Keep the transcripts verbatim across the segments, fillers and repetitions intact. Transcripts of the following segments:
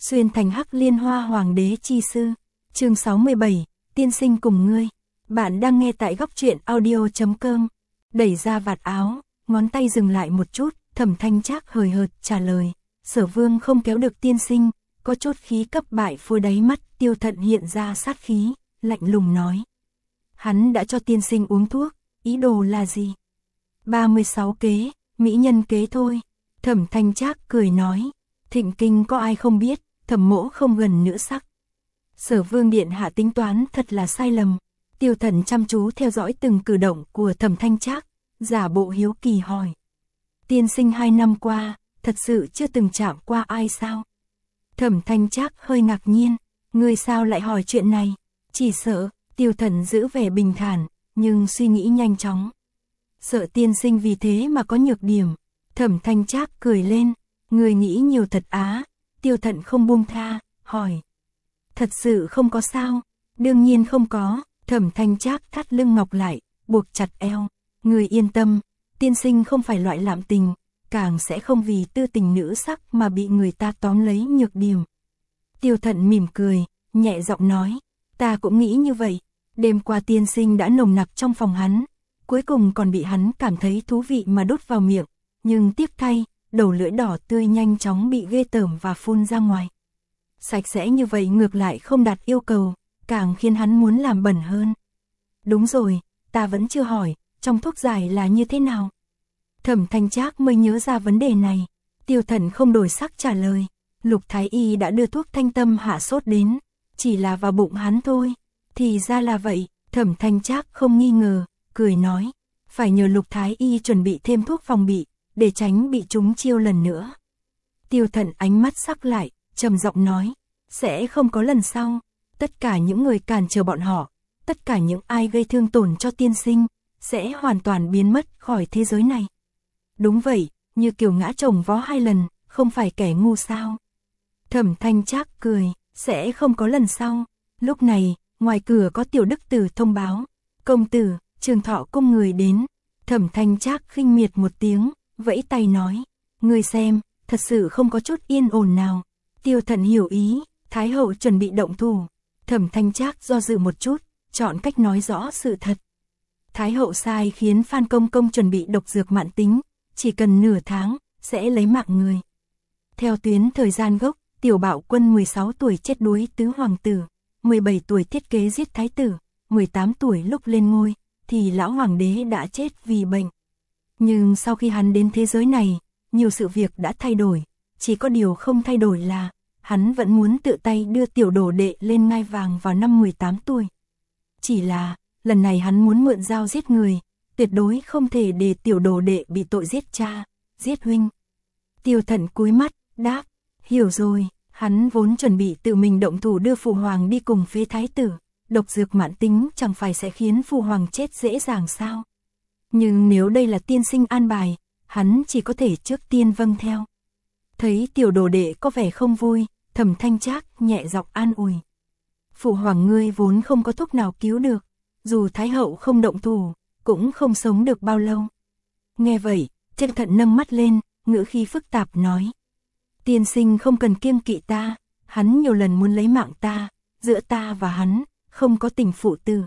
Xuyên thành Hắc Liên Hoa Hoàng đế chi sư. Chương sáu mươi bảy, tiên sinh cùng ngươi. Bạn đang nghe tại góc truyện audio chấm com. Đẩy ra vạt áo, ngón tay dừng lại một chút, Thẩm Thanh Trác hời hợt trả lời. Sở Vương không kéo được tiên sinh, có chốt khí cấp bại phôi đáy mắt. Tiêu Thận hiện ra sát khí, lạnh lùng nói. Hắn đã cho tiên sinh uống thuốc, ý đồ là gì? ba mươi sáu kế, mỹ nhân kế thôi. Thẩm Thanh Trác cười nói. Thịnh kinh có ai không biết, Thẩm mỗ không gần nữ sắc. Sở Vương điện hạ tính toán thật là sai lầm. Tiêu Thận chăm chú theo dõi từng cử động của Thẩm Thanh Trác, giả bộ hiếu kỳ hỏi. Tiên sinh hai năm qua, thật sự chưa từng chạm qua ai sao? Thẩm Thanh Trác hơi ngạc nhiên, ngươi sao lại hỏi chuyện này? Chỉ sợ, Tiêu Thận giữ vẻ bình thản, nhưng suy nghĩ nhanh chóng. Sợ tiên sinh vì thế mà có nhược điểm. Thẩm Thanh Trác cười lên, ngươi nghĩ nhiều thật á. Tiêu Thận không buông tha, hỏi. Thật sự không có sao? Đương nhiên không có. Thẩm Thanh Trác thắt lưng ngọc lại, buộc chặt eo. Ngươi yên tâm, tiên sinh không phải loại lạm tình, càng sẽ không vì tư tình nữ sắc mà bị người ta tóm lấy nhược điểm. Tiêu Thận mỉm cười, nhẹ giọng nói, ta cũng nghĩ như vậy. Đêm qua tiên sinh đã nồng nặc trong phòng hắn, cuối cùng còn bị hắn cảm thấy thú vị mà đút vào miệng, nhưng tiếc thay, đầu lưỡi đỏ tươi nhanh chóng bị ghê tởm và phun ra ngoài. Sạch sẽ như vậy ngược lại không đạt yêu cầu, càng khiến hắn muốn làm bẩn hơn. Đúng rồi, ta vẫn chưa hỏi, trong thuốc giải là như thế nào? Thẩm Thanh Trác mới nhớ ra vấn đề này. Tiêu Thận không đổi sắc trả lời, Lục Thái Y đã đưa thuốc thanh tâm hạ sốt đến, chỉ là vào bụng hắn thôi. Thì ra là vậy. Thẩm Thanh Trác không nghi ngờ, cười nói, phải nhờ Lục Thái Y chuẩn bị thêm thuốc phòng bị, để tránh bị trúng chiêu lần nữa. Tiêu Thận ánh mắt sắc lại, trầm giọng nói, sẽ không có lần sau. Tất cả những người cản trở bọn họ, tất cả những ai gây thương tổn cho tiên sinh, sẽ hoàn toàn biến mất khỏi thế giới này. Đúng vậy, như kiểu ngã chồng vó hai lần, không phải kẻ ngu sao? Thẩm Thanh Trác cười, sẽ không có lần sau. Lúc này, ngoài cửa có tiểu đức tử thông báo, công tử, Trường Thọ cung người đến. Thẩm Thanh Trác khinh miệt một tiếng, vẫy tay nói, ngươi xem, thật sự không có chút yên ổn nào. Tiêu Thận hiểu ý, Thái hậu chuẩn bị động thủ. Thẩm Thanh Trác do dự một chút, chọn cách nói rõ sự thật. Thái hậu sai khiến Phan Công Công chuẩn bị độc dược mãn tính, chỉ cần nửa tháng, sẽ lấy mạng người. Theo tuyến thời gian gốc, Tiểu Bạo Quân mười sáu tuổi chết đuối tứ hoàng tử, mười bảy tuổi thiết kế giết thái tử, mười tám tuổi lúc lên ngôi, thì lão hoàng đế đã chết vì bệnh. Nhưng sau khi hắn đến thế giới này, nhiều sự việc đã thay đổi, chỉ có điều không thay đổi là, hắn vẫn muốn tự tay đưa tiểu đồ đệ lên ngai vàng vào năm mười tám tuổi. Chỉ là, lần này hắn muốn mượn dao giết người, tuyệt đối không thể để tiểu đồ đệ bị tội giết cha, giết huynh. Tiêu Thận cúi mắt, đáp, hiểu rồi. Hắn vốn chuẩn bị tự mình động thủ đưa phụ hoàng đi cùng phế thái tử, độc dược mãn tính chẳng phải sẽ khiến phụ hoàng chết dễ dàng sao? Nhưng nếu đây là tiên sinh an bài, hắn chỉ có thể trước tiên vâng theo. Thấy tiểu đồ đệ có vẻ không vui, Thẩm Thanh Trác nhẹ giọng an ủi. Phụ hoàng ngươi vốn không có thuốc nào cứu được, dù thái hậu không động thủ, cũng không sống được bao lâu. Nghe vậy, Tiêu Thận nâng mắt lên, ngữ khí phức tạp nói. Tiên sinh không cần kiêng kỵ ta, hắn nhiều lần muốn lấy mạng ta, giữa ta và hắn, không có tình phụ tử.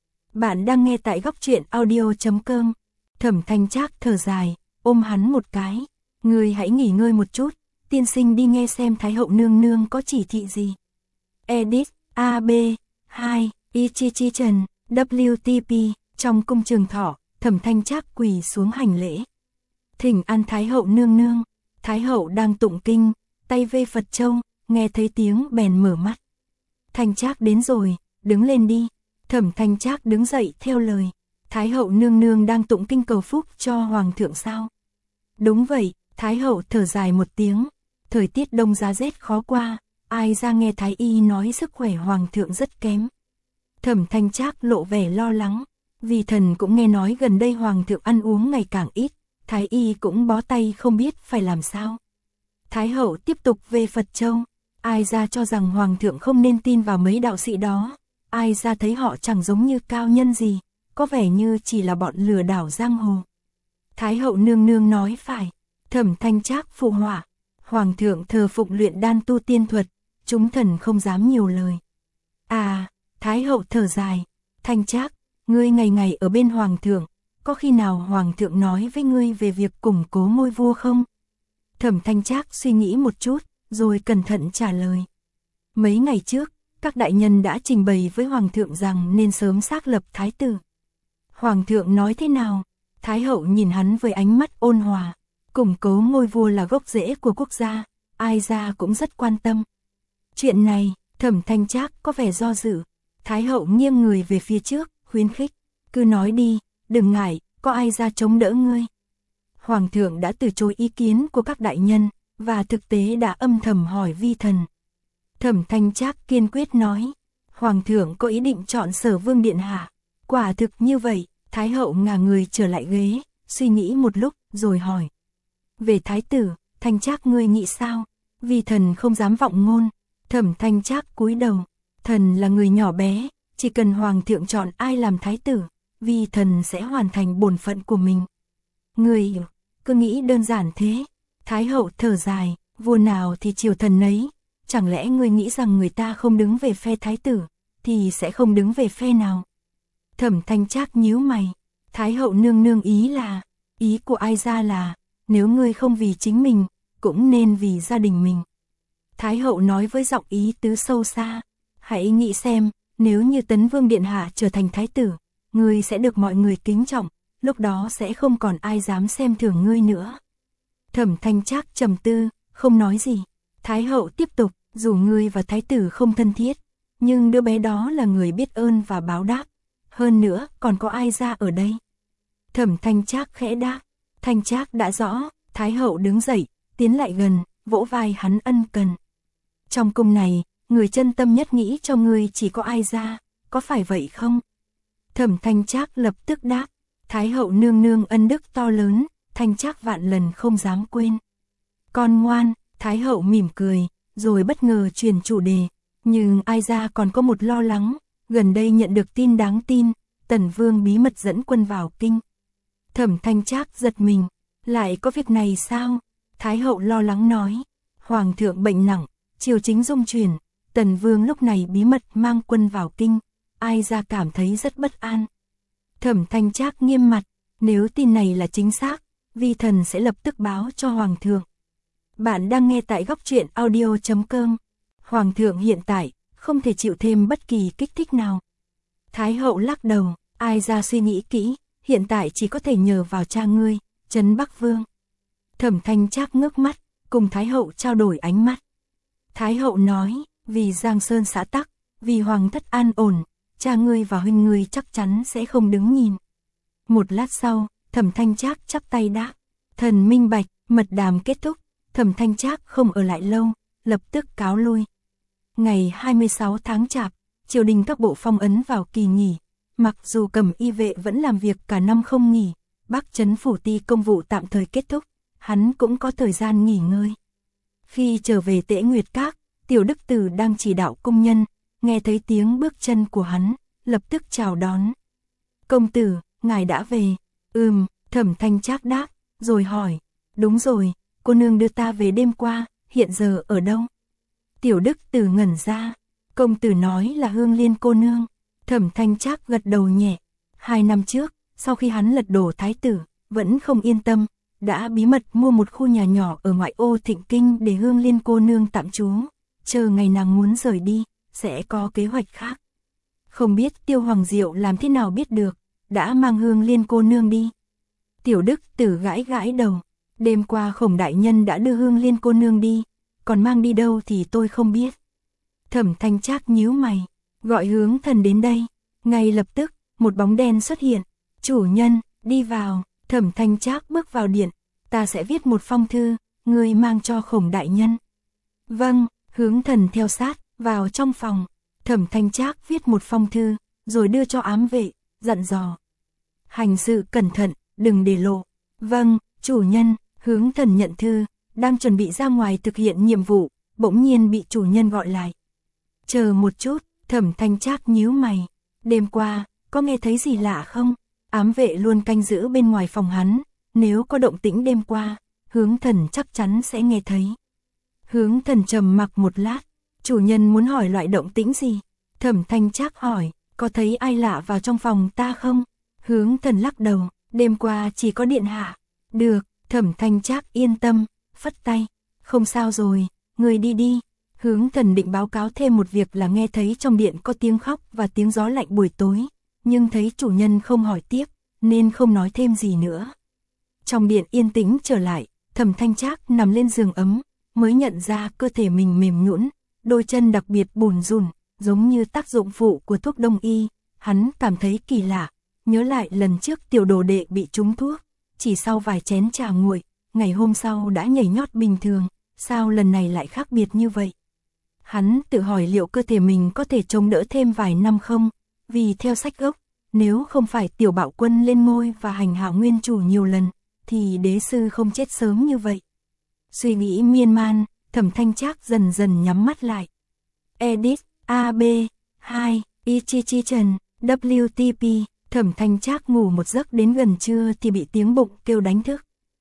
Bạn đang nghe tại góc truyện audio chấm com. Thẩm Thanh Trác thở dài, ôm hắn một cái. Ngươi hãy nghỉ ngơi một chút, tiên sinh đi nghe xem Thái hậu nương nương có chỉ thị gì. Edit, A B, hai, Ichichi Trần, W T P, trong cung Trường Thọ, Thẩm Thanh Trác quỳ xuống hành lễ. Thỉnh an Thái hậu nương nương. Thái hậu đang tụng kinh, tay vê Phật châu, nghe thấy tiếng bèn mở mắt. Thanh Trác đến rồi, đứng lên đi. Thẩm Thanh Trác đứng dậy theo lời. Thái hậu nương nương đang tụng kinh cầu phúc cho hoàng thượng sao? Đúng vậy. Thái hậu thở dài một tiếng. Thời tiết đông giá rét khó qua, ai ra nghe thái y nói sức khỏe hoàng thượng rất kém. Thẩm Thanh Trác lộ vẻ lo lắng, vì thần cũng nghe nói gần đây hoàng thượng ăn uống ngày càng ít. Thái y cũng bó tay không biết phải làm sao. Thái hậu tiếp tục về Phật châu. Ai ra cho rằng hoàng thượng không nên tin vào mấy đạo sĩ đó. Ai ra thấy họ chẳng giống như cao nhân gì, có vẻ như chỉ là bọn lừa đảo giang hồ. Thái hậu nương nương nói phải. Thẩm Thanh Trác phụ họa. Hoàng thượng thờ phụng luyện đan tu tiên thuật, chúng thần không dám nhiều lời. À, Thái hậu thở dài, Thanh Trác, ngươi ngày ngày ở bên hoàng thượng, có khi nào hoàng thượng nói với ngươi về việc củng cố ngôi vua không? Thẩm Thanh Trác suy nghĩ một chút, rồi cẩn thận trả lời. Mấy ngày trước, các đại nhân đã trình bày với hoàng thượng rằng nên sớm xác lập thái tử. Hoàng thượng nói thế nào? Thái hậu nhìn hắn với ánh mắt ôn hòa. Củng cố ngôi vua là gốc rễ của quốc gia, ai ra cũng rất quan tâm. Chuyện này, Thẩm Thanh Trác có vẻ do dự. Thái hậu nghiêng người về phía trước, khuyến khích. Cứ nói đi, đừng ngại, có ai ra chống đỡ ngươi. Hoàng thượng đã từ chối ý kiến của các đại nhân, và thực tế đã âm thầm hỏi vi thần. Thẩm Thanh Trác kiên quyết nói, Hoàng thượng có ý định chọn Sở Vương điện hạ. Quả thực như vậy, Thái hậu ngả người trở lại ghế, suy nghĩ một lúc, rồi hỏi. Về thái tử, Thanh Trác ngươi nghĩ sao? Vi thần không dám vọng ngôn. Thẩm Thanh Trác cúi đầu, thần là người nhỏ bé, chỉ cần hoàng thượng chọn ai làm thái tử, vi thần sẽ hoàn thành bổn phận của mình. Ngươi cứ nghĩ đơn giản thế. Thái hậu thở dài, vua nào thì triều thần nấy, chẳng lẽ ngươi nghĩ rằng người ta không đứng về phe thái tử, thì sẽ không đứng về phe nào? Thẩm Thanh Trác nhíu mày, Thái hậu nương nương ý là, ý của ai ra là, nếu ngươi không vì chính mình, cũng nên vì gia đình mình. Thái hậu nói với giọng ý tứ sâu xa, hãy nghĩ xem, nếu như Tấn Vương điện hạ trở thành thái tử, ngươi sẽ được mọi người kính trọng, lúc đó sẽ không còn ai dám xem thường ngươi nữa. Thẩm Thanh Trác trầm tư, không nói gì. Thái hậu tiếp tục, dù ngươi và thái tử không thân thiết, nhưng đứa bé đó là người biết ơn và báo đáp. Hơn nữa, còn có ai ra ở đây? Thẩm Thanh Trác khẽ đáp, Thanh Trác đã rõ. Thái hậu đứng dậy, tiến lại gần, vỗ vai hắn ân cần. Trong cung này, người chân tâm nhất nghĩ cho ngươi chỉ có ai ra, có phải vậy không? Thẩm Thanh Trác lập tức đáp, Thái hậu nương nương ân đức to lớn, Thanh Trác vạn lần không dám quên. Con ngoan, Thái hậu mỉm cười, rồi bất ngờ chuyển chủ đề, nhưng ai ra còn có một lo lắng, gần đây nhận được tin đáng tin, Tần Vương bí mật dẫn quân vào kinh. Thẩm Thanh Trác giật mình, lại có việc này sao? Thái hậu lo lắng nói, Hoàng thượng bệnh nặng, triều chính rung chuyển, Tần Vương lúc này bí mật mang quân vào kinh, ai ra cảm thấy rất bất an. Thẩm Thanh Trác nghiêm mặt, nếu tin này là chính xác, vi thần sẽ lập tức báo cho Hoàng thượng. Bạn đang nghe tại góc truyện audio chấm com. Hoàng thượng hiện tại không thể chịu thêm bất kỳ kích thích nào. Thái hậu lắc đầu, ai ra suy nghĩ kỹ, hiện tại chỉ có thể nhờ vào cha ngươi, Trấn Bắc Vương. Thẩm Thanh Trác ngước mắt, cùng Thái hậu trao đổi ánh mắt. Thái hậu nói, vì Giang Sơn xã tắc, vì hoàng thất an ổn, cha ngươi và huynh ngươi chắc chắn sẽ không đứng nhìn. Một lát sau, Thẩm Thanh Trác chắp tay đáp, thần minh bạch. Mật đàm kết thúc, Thẩm Thanh Trác không ở lại lâu, lập tức cáo lui. Ngày hai mươi sáu tháng Chạp, triều đình các bộ phong ấn vào kỳ nghỉ, mặc dù Cẩm Y vệ vẫn làm việc cả năm không nghỉ, Bắc Trấn phủ ti công vụ tạm thời kết thúc, hắn cũng có thời gian nghỉ ngơi. Khi trở về Tễ Nguyệt Các, Tiểu Đức Tử đang chỉ đạo cung nhân, nghe thấy tiếng bước chân của hắn, lập tức chào đón. Công tử, ngài đã về. Ừm, Thẩm Thanh Trác đáp, rồi hỏi, đúng rồi, cô nương đưa ta về đêm qua, hiện giờ ở đâu? Tiểu Đức Tử ngẩn ra, công tử nói là Hương Liên cô nương. Thẩm Thanh Trác gật đầu nhẹ, hai năm trước, sau khi hắn lật đổ thái tử, vẫn không yên tâm, đã bí mật mua một khu nhà nhỏ ở ngoại ô Thịnh Kinh để Hương Liên cô nương tạm trú, chờ ngày nàng muốn rời đi, sẽ có kế hoạch khác. Không biết Tiêu Hoàng Diệu làm thế nào biết được, đã mang Hương Liên cô nương đi. Tiểu Đức Tử gãi gãi đầu, đêm qua Khổng đại nhân đã đưa Hương Liên cô nương đi, còn mang đi đâu thì tôi không biết. Thẩm Thanh Trác nhíu mày, gọi Hướng Thần đến đây. Ngay lập tức, một bóng đen xuất hiện. Chủ nhân, đi vào. Thẩm Thanh Trác bước vào điện. Ta sẽ viết một phong thư, ngươi mang cho Khổng đại nhân. Vâng, Hướng Thần theo sát, vào trong phòng. Thẩm Thanh Trác viết một phong thư, rồi đưa cho ám vệ, dặn dò. Hành sự cẩn thận, đừng để lộ. Vâng, chủ nhân. Hướng Thần nhận thư, đang chuẩn bị ra ngoài thực hiện nhiệm vụ, bỗng nhiên bị chủ nhân gọi lại. Chờ một chút, Thẩm Thanh Trác nhíu mày. Đêm qua, có nghe thấy gì lạ không? Ám vệ luôn canh giữ bên ngoài phòng hắn, nếu có động tĩnh đêm qua, Hướng Thần chắc chắn sẽ nghe thấy. Hướng Thần trầm mặc một lát, Chủ nhân muốn hỏi loại động tĩnh gì? Thẩm Thanh Trác hỏi, có thấy ai lạ vào trong phòng ta không? Hướng Thần lắc đầu, đêm qua chỉ có điện hạ. Được, Thẩm Thanh Trác yên tâm, phất tay, không sao rồi, người đi đi. Hướng Thần định báo cáo thêm một việc là nghe thấy trong điện có tiếng khóc và tiếng gió lạnh buổi tối, nhưng thấy chủ nhân không hỏi tiếp, nên không nói thêm gì nữa. Trong điện yên tĩnh trở lại, Thẩm Thanh Trác nằm lên giường ấm, mới nhận ra cơ thể mình mềm nhũn, đôi chân đặc biệt bùn rùn, giống như tác dụng phụ của thuốc đông y. Hắn cảm thấy kỳ lạ, nhớ lại lần trước tiểu đồ đệ bị trúng thuốc, chỉ sau vài chén trà nguội, ngày hôm sau đã nhảy nhót bình thường, sao lần này lại khác biệt như vậy? Hắn tự hỏi liệu cơ thể mình có thể chống đỡ thêm vài năm không, vì theo sách gốc, nếu không phải tiểu bạo quân lên ngôi và hành hạ nguyên chủ nhiều lần, thì đế sư không chết sớm như vậy. Suy nghĩ miên man, Thẩm Thanh Trác dần dần nhắm mắt lại. Edit, A B, hai, Ichichi Trần, W T P, Thẩm Thanh Trác ngủ một giấc đến gần trưa thì bị tiếng bụng kêu đánh thức.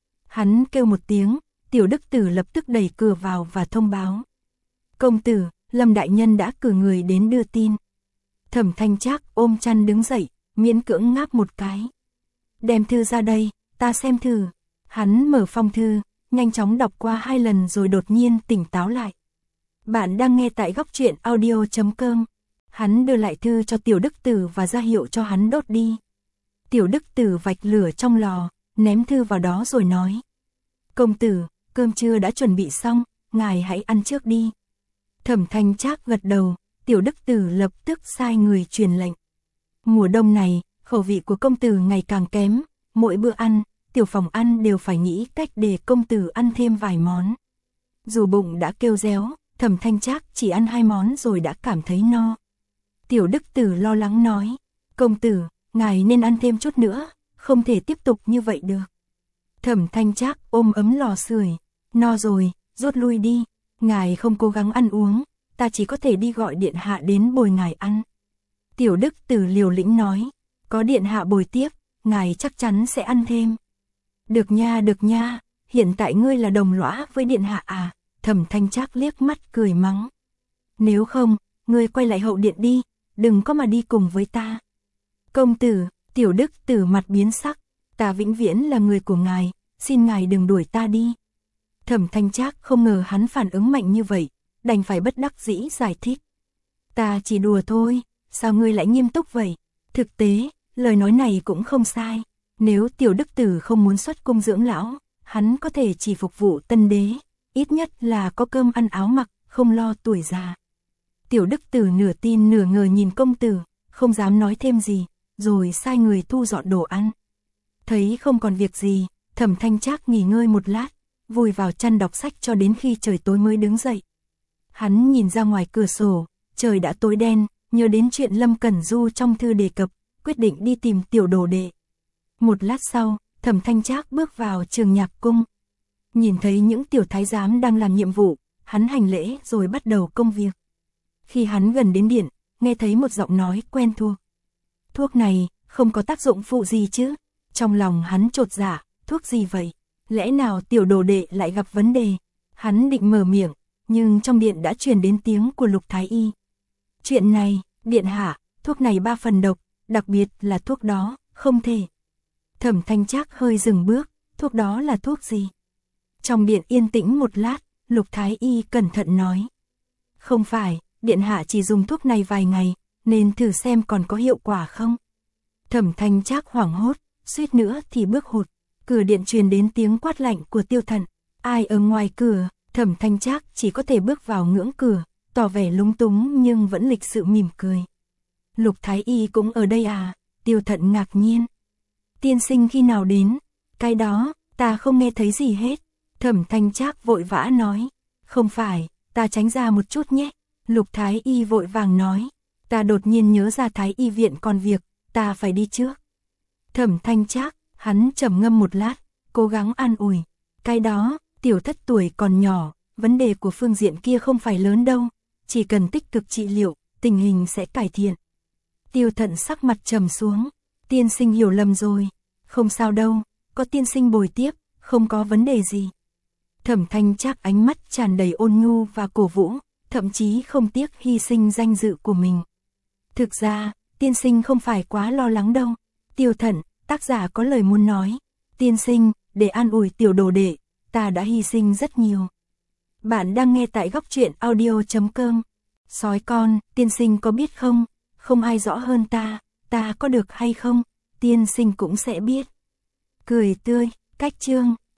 Hắn kêu một tiếng, tiểu đức tử lập tức đẩy cửa vào và thông báo. Công tử, Lâm đại nhân đã cử người đến đưa tin. Thẩm Thanh Trác ôm chăn đứng dậy, miễn cưỡng ngáp một cái. Đem thư ra đây, ta xem thử. Hắn mở phong thư, nhanh chóng đọc qua hai lần rồi đột nhiên tỉnh táo lại. Bạn đang nghe tại góc truyện audio chấm com. Hắn đưa lại thư cho tiểu đức tử và ra hiệu cho hắn đốt đi. Tiểu đức tử vạch lửa trong lò, ném thư vào đó rồi nói. Công tử, cơm trưa đã chuẩn bị xong, ngài hãy ăn trước đi. Thẩm Thanh Trác gật đầu, tiểu đức tử lập tức sai người truyền lệnh. Mùa đông này, khẩu vị của công tử ngày càng kém, mỗi bữa ăn, tiểu phòng ăn đều phải nghĩ cách để công tử ăn thêm vài món. Dù bụng đã kêu réo, Thẩm Thanh Trác chỉ ăn hai món rồi đã cảm thấy no. Tiểu đức tử lo lắng nói, công tử, ngài nên ăn thêm chút nữa, không thể tiếp tục như vậy được. Thẩm Thanh Trác ôm ấm lò sưởi, no rồi, rút lui đi, ngài không cố gắng ăn uống, ta chỉ có thể đi gọi điện hạ đến bồi ngài ăn. Tiểu đức tử liều lĩnh nói, có điện hạ bồi tiếp, ngài chắc chắn sẽ ăn thêm. Được nha, được nha, hiện tại ngươi là đồng lõa với điện hạ à? Thẩm Thanh Trác liếc mắt cười mắng. Nếu không, ngươi quay lại hậu điện đi, đừng có mà đi cùng với ta. Công tử, tiểu đức tử mặt biến sắc, ta vĩnh viễn là người của ngài, xin ngài đừng đuổi ta đi. Thẩm Thanh Trác không ngờ hắn phản ứng mạnh như vậy, đành phải bất đắc dĩ giải thích. Ta chỉ đùa thôi, sao ngươi lại nghiêm túc vậy? Thực tế, lời nói này cũng không sai. Nếu tiểu đức tử không muốn xuất cung dưỡng lão, hắn có thể chỉ phục vụ tân đế, ít nhất là có cơm ăn áo mặc, không lo tuổi già. Tiểu đức tử nửa tin nửa ngờ nhìn công tử, không dám nói thêm gì, rồi sai người thu dọn đồ ăn. Thấy không còn việc gì, Thẩm Thanh Trác nghỉ ngơi một lát, vùi vào chăn đọc sách cho đến khi trời tối mới đứng dậy. Hắn nhìn ra ngoài cửa sổ, trời đã tối đen, nhớ đến chuyện Lâm Cẩn Du trong thư đề cập, quyết định đi tìm tiểu đồ đệ. Một lát sau, Thẩm Thanh Trác bước vào Trường Nhạc Cung. Nhìn thấy những tiểu thái giám đang làm nhiệm vụ, hắn hành lễ rồi bắt đầu công việc. Khi hắn gần đến điện, nghe thấy một giọng nói quen thuộc. Thuốc này, không có tác dụng phụ gì chứ? Trong lòng hắn chột dạ, thuốc gì vậy? Lẽ nào tiểu đồ đệ lại gặp vấn đề? Hắn định mở miệng, nhưng trong điện đã truyền đến tiếng của Lục Thái Y. Chuyện này, điện hạ, thuốc này ba phần độc, đặc biệt là thuốc đó, không thể. Thẩm Thanh Trác hơi dừng bước, thuốc đó là thuốc gì? Trong điện yên tĩnh một lát, Lục Thái Y cẩn thận nói. Không phải, điện hạ chỉ dùng thuốc này vài ngày, nên thử xem còn có hiệu quả không. Thẩm Thanh Trác hoảng hốt, suýt nữa thì bước hụt. Cửa điện truyền đến tiếng quát lạnh của Tiêu Thận. Ai ở ngoài cửa? Thẩm Thanh Trác chỉ có thể bước vào ngưỡng cửa, tỏ vẻ lúng túng nhưng vẫn lịch sự mỉm cười. Lục Thái Y cũng ở đây à? Tiêu Thận ngạc nhiên. Tiên sinh khi nào đến? Cái đó, ta không nghe thấy gì hết. Thẩm Thanh Trác vội vã nói. Không phải, ta tránh ra một chút nhé. Lục Thái Y vội vàng nói. Ta đột nhiên nhớ ra Thái Y viện còn việc, ta phải đi trước. Thẩm Thanh Trác, hắn trầm ngâm một lát, cố gắng an ủi. Cái đó, tiểu thất tuổi còn nhỏ, vấn đề của phương diện kia không phải lớn đâu. Chỉ cần tích cực trị liệu, tình hình sẽ cải thiện. Tiêu Thận sắc mặt trầm xuống. Tiên sinh hiểu lầm rồi. Không sao đâu, có tiên sinh bồi tiếp, không có vấn đề gì. Thẩm Thanh Trác ánh mắt tràn đầy ôn nhu và cổ vũ. thậm chí không tiếc hy sinh danh dự của mình. Thực ra, tiên sinh không phải quá lo lắng đâu. Tiêu Thận, tác giả có lời muốn nói. Tiên sinh, để an ủi tiểu đồ đệ, ta đã hy sinh rất nhiều. Bạn đang nghe tại góc truyện audio chấm com. Sói con, tiên sinh có biết không? Không ai rõ hơn ta, ta có được hay không? Tiên sinh cũng sẽ biết. Cười tươi, cách chương.